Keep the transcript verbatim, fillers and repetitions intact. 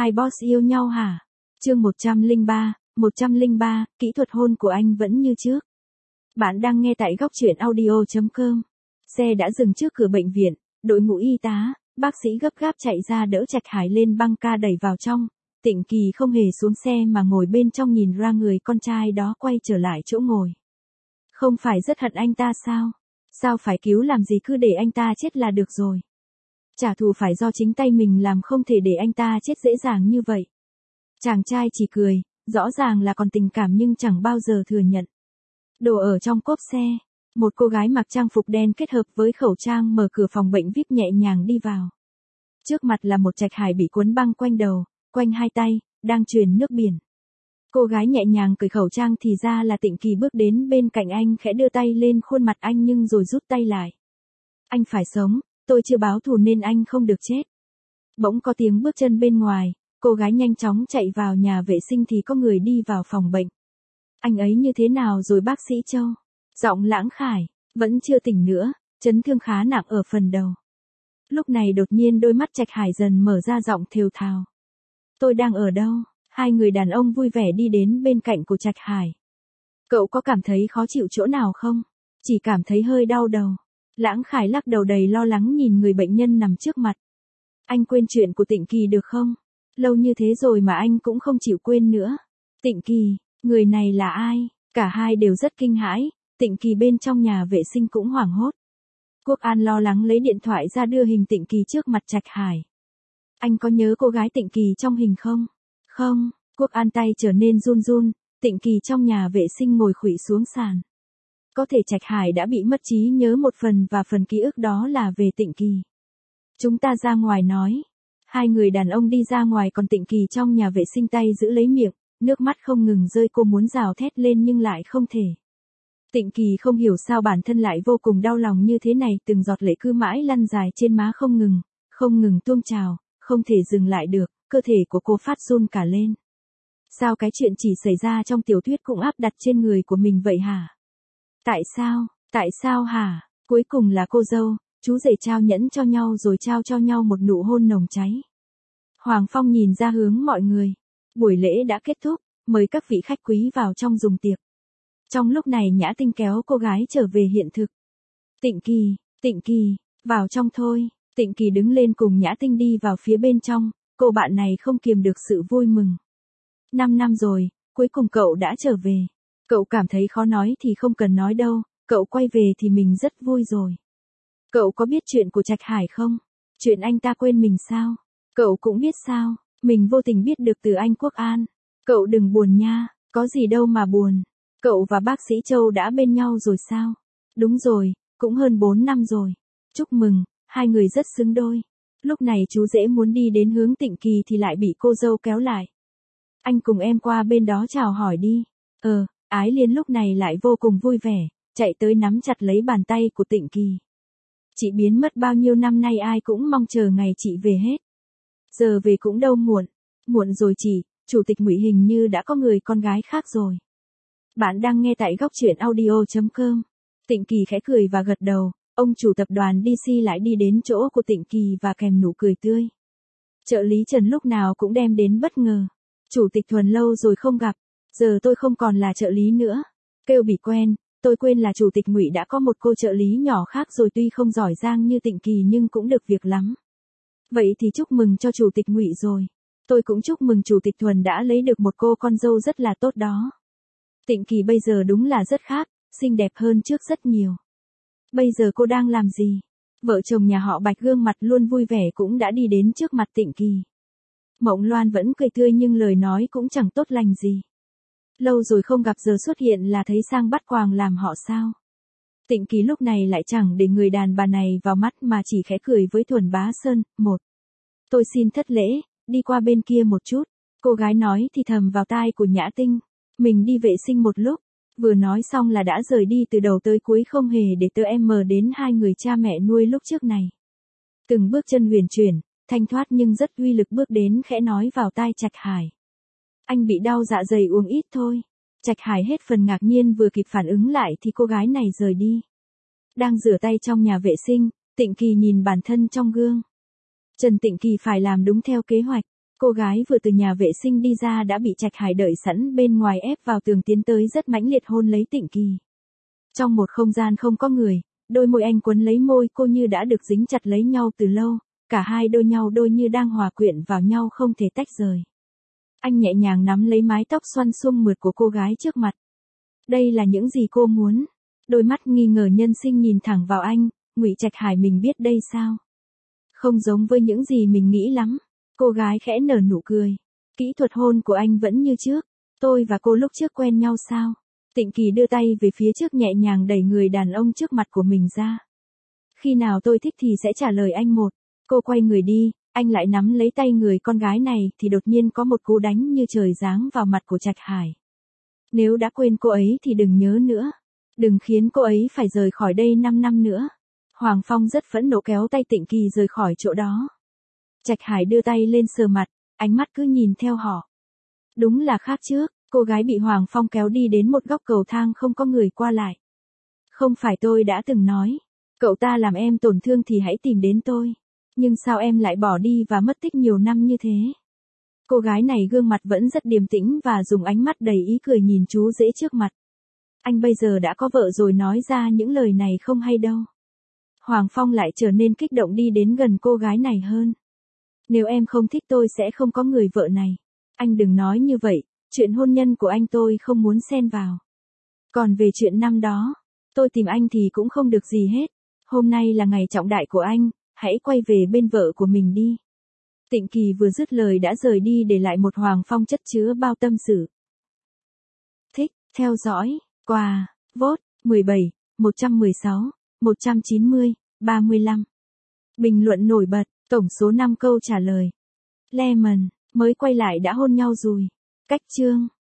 Hai boss yêu nhau hả? Chương một trăm lẻ ba, một trăm lẻ ba, kỹ thuật hôn của anh vẫn như trước. Bạn đang nghe tại góc truyện audio chấm com. Xe đã dừng trước cửa bệnh viện, đội ngũ y tá, bác sĩ gấp gáp chạy ra đỡ Trạch Hải lên băng ca đẩy vào trong. Tịnh Kỳ không hề xuống xe mà ngồi bên trong nhìn ra người con trai đó quay trở lại chỗ ngồi. Không phải rất hận anh ta sao? Sao phải cứu làm gì, cứ để anh ta chết là được rồi. Trả thù phải do chính tay mình làm, không thể để anh ta chết dễ dàng như vậy. Chàng trai chỉ cười, rõ ràng là còn tình cảm nhưng chẳng bao giờ thừa nhận. Đồ ở trong cốp xe, một cô gái mặc trang phục đen kết hợp với khẩu trang mở cửa phòng bệnh vi ai pi nhẹ nhàng đi vào. Trước mặt là một Trạch Hải bị cuốn băng quanh đầu, quanh hai tay, đang truyền nước biển. Cô gái nhẹ nhàng cởi khẩu trang thì ra là Tịnh Kỳ bước đến bên cạnh anh, khẽ đưa tay lên khuôn mặt anh nhưng rồi rút tay lại. Anh phải sống, tôi chưa báo thù nên anh không được chết. Bỗng có tiếng bước chân bên ngoài, cô gái nhanh chóng chạy vào nhà vệ sinh thì có người đi vào phòng bệnh. Anh ấy như thế nào rồi bác sĩ Châu? Giọng Lãng Khải, vẫn chưa tỉnh nữa, chấn thương khá nặng ở phần đầu. Lúc này đột nhiên đôi mắt Trạch Hải dần mở ra, giọng thều thào. Tôi đang ở đâu? Hai người đàn ông vui vẻ đi đến bên cạnh của Trạch Hải. Cậu có cảm thấy khó chịu chỗ nào không? Chỉ cảm thấy hơi đau đầu. Lãng Khải lắc đầu đầy lo lắng nhìn người bệnh nhân nằm trước mặt. Anh quên chuyện của Tịnh Kỳ được không? Lâu như thế rồi mà anh cũng không chịu quên nữa. Tịnh Kỳ, người này là ai? Cả hai đều rất kinh hãi, Tịnh Kỳ bên trong nhà vệ sinh cũng hoảng hốt. Quốc An lo lắng lấy điện thoại ra đưa hình Tịnh Kỳ trước mặt Trạch Hải. Anh có nhớ cô gái Tịnh Kỳ trong hình không? Không, Quốc An tay trở nên run run, Tịnh Kỳ trong nhà vệ sinh ngồi khuỵu xuống sàn. Có thể Trạch Hải đã bị mất trí nhớ một phần và phần ký ức đó là về Tịnh Kỳ. Chúng ta ra ngoài nói. Hai người đàn ông đi ra ngoài còn Tịnh Kỳ trong nhà vệ sinh tay giữ lấy miệng, nước mắt không ngừng rơi, cô muốn gào thét lên nhưng lại không thể. Tịnh Kỳ không hiểu sao bản thân lại vô cùng đau lòng như thế này, từng giọt lệ cứ mãi lăn dài trên má không ngừng, không ngừng tuôn trào, không thể dừng lại được, cơ thể của cô phát run cả lên. Sao cái chuyện chỉ xảy ra trong tiểu thuyết cũng áp đặt trên người của mình vậy hả? Tại sao, tại sao hả? Cuối cùng là cô dâu, chú rể trao nhẫn cho nhau rồi trao cho nhau một nụ hôn nồng cháy. Hoàng Phong nhìn ra hướng mọi người. Buổi lễ đã kết thúc, mời các vị khách quý vào trong dùng tiệc. Trong lúc này Nhã Tinh kéo cô gái trở về hiện thực. Tịnh Kỳ, Tịnh Kỳ, vào trong thôi. Tịnh Kỳ đứng lên cùng Nhã Tinh đi vào phía bên trong, cô bạn này không kiềm được sự vui mừng. Năm năm rồi, cuối cùng cậu đã trở về. Cậu cảm thấy khó nói thì không cần nói đâu, cậu quay về thì mình rất vui rồi. Cậu có biết chuyện của Trạch Hải không? Chuyện anh ta quên mình sao? Cậu cũng biết sao? Mình vô tình biết được từ anh Quốc An. Cậu đừng buồn nha, có gì đâu mà buồn. Cậu và bác sĩ Châu đã bên nhau rồi sao? Đúng rồi, cũng hơn bốn năm rồi. Chúc mừng, hai người rất xứng đôi. Lúc này chú rể muốn đi đến hướng Tịnh Kỳ thì lại bị cô dâu kéo lại. Anh cùng em qua bên đó chào hỏi đi. Ờ, Ái Liên lúc này lại vô cùng vui vẻ, chạy tới nắm chặt lấy bàn tay của Tịnh Kỳ. Chị biến mất bao nhiêu năm nay ai cũng mong chờ ngày chị về hết. Giờ về cũng đâu muộn. Muộn rồi chị, chủ tịch Ngụy hình như đã có người con gái khác rồi. Bạn đang nghe tại góc truyện audio chấm com. Tịnh Kỳ khẽ cười và gật đầu, ông chủ tập đoàn đê xê lại đi đến chỗ của Tịnh Kỳ và kèm nụ cười tươi. Trợ lý Trần lúc nào cũng đem đến bất ngờ. Chủ tịch Thuần lâu rồi không gặp, giờ tôi không còn là trợ lý nữa. Kêu bị quen, tôi quên là chủ tịch Ngụy đã có một cô trợ lý nhỏ khác rồi, tuy không giỏi giang như Tịnh Kỳ nhưng cũng được việc lắm. Vậy thì chúc mừng cho chủ tịch Ngụy rồi. Tôi cũng chúc mừng chủ tịch Thuần đã lấy được một cô con dâu rất là tốt đó. Tịnh Kỳ bây giờ đúng là rất khác, xinh đẹp hơn trước rất nhiều. Bây giờ cô đang làm gì? Vợ chồng nhà họ Bạch gương mặt luôn vui vẻ cũng đã đi đến trước mặt Tịnh Kỳ. Mộng Loan vẫn cười tươi nhưng lời nói cũng chẳng tốt lành gì. Lâu rồi không gặp giờ xuất hiện là thấy sang bắt quàng làm họ sao? Tịnh Kỳ lúc này lại chẳng để người đàn bà này vào mắt mà chỉ khẽ cười với Thuần Bá Sơn. Một, tôi xin thất lễ, đi qua bên kia một chút. Cô gái nói thì thầm vào tai của Nhã Tinh. Mình đi vệ sinh một lúc. Vừa nói xong là đã rời đi từ đầu tới cuối, không hề để tớ em mờ đến hai người cha mẹ nuôi lúc trước này. Từng bước chân huyền chuyển, thanh thoát nhưng rất uy lực bước đến khẽ nói vào tai Trạch Hải. Anh bị đau dạ dày uống ít thôi. Trạch Hải hết phần ngạc nhiên, vừa kịp phản ứng lại thì cô gái này rời đi. Đang rửa tay trong nhà vệ sinh, Tịnh Kỳ nhìn bản thân trong gương. Trần Tịnh Kỳ phải làm đúng theo kế hoạch. Cô gái vừa từ nhà vệ sinh đi ra đã bị Trạch Hải đợi sẵn bên ngoài ép vào tường tiến tới rất mãnh liệt hôn lấy Tịnh Kỳ. Trong một không gian không có người, đôi môi anh quấn lấy môi cô như đã được dính chặt lấy nhau từ lâu, cả hai đôi nhau đôi như đang hòa quyện vào nhau không thể tách rời. Anh nhẹ nhàng nắm lấy mái tóc xoăn sung mượt của cô gái trước mặt. Đây là những gì cô muốn. Đôi mắt nghi ngờ nhân sinh nhìn thẳng vào anh, Ngụy Trạch Hải mình biết đây sao? Không giống với những gì mình nghĩ lắm. Cô gái khẽ nở nụ cười. Kỹ thuật hôn của anh vẫn như trước. Tôi và cô lúc trước quen nhau sao? Tịnh Kỳ đưa tay về phía trước nhẹ nhàng đẩy người đàn ông trước mặt của mình ra. Khi nào tôi thích thì sẽ trả lời anh một. Cô quay người đi, anh lại nắm lấy tay người con gái này thì đột nhiên có một cú đánh như trời giáng vào mặt của Trạch Hải. Nếu đã quên cô ấy thì đừng nhớ nữa. Đừng khiến cô ấy phải rời khỏi đây năm năm nữa. Hoàng Phong rất phẫn nộ kéo tay Tịnh Kỳ rời khỏi chỗ đó. Trạch Hải đưa tay lên sờ mặt, ánh mắt cứ nhìn theo họ. Đúng là khác trước, cô gái bị Hoàng Phong kéo đi đến một góc cầu thang không có người qua lại. Không phải tôi đã từng nói, cậu ta làm em tổn thương thì hãy tìm đến tôi. Nhưng sao em lại bỏ đi và mất tích nhiều năm như thế? Cô gái này gương mặt vẫn rất điềm tĩnh và dùng ánh mắt đầy ý cười nhìn chú rể trước mặt. Anh bây giờ đã có vợ rồi nói ra những lời này không hay đâu. Hoàng Phong lại trở nên kích động đi đến gần cô gái này hơn. Nếu em không thích tôi sẽ không có người vợ này. Anh đừng nói như vậy, chuyện hôn nhân của anh tôi không muốn xen vào. Còn về chuyện năm đó, tôi tìm anh thì cũng không được gì hết. Hôm nay là ngày trọng đại của anh, hãy quay về bên vợ của mình đi. Tịnh Kỳ vừa dứt lời đã rời đi để lại một Hoàng Phong chất chứa bao tâm sự. Thích, theo dõi, quà, vote, mười bảy, một trăm mười sáu, một trăm chín mươi, ba mươi lăm. Bình luận nổi bật, tổng số năm câu trả lời. Lemon, mới quay lại đã hôn nhau rồi. Cách chương.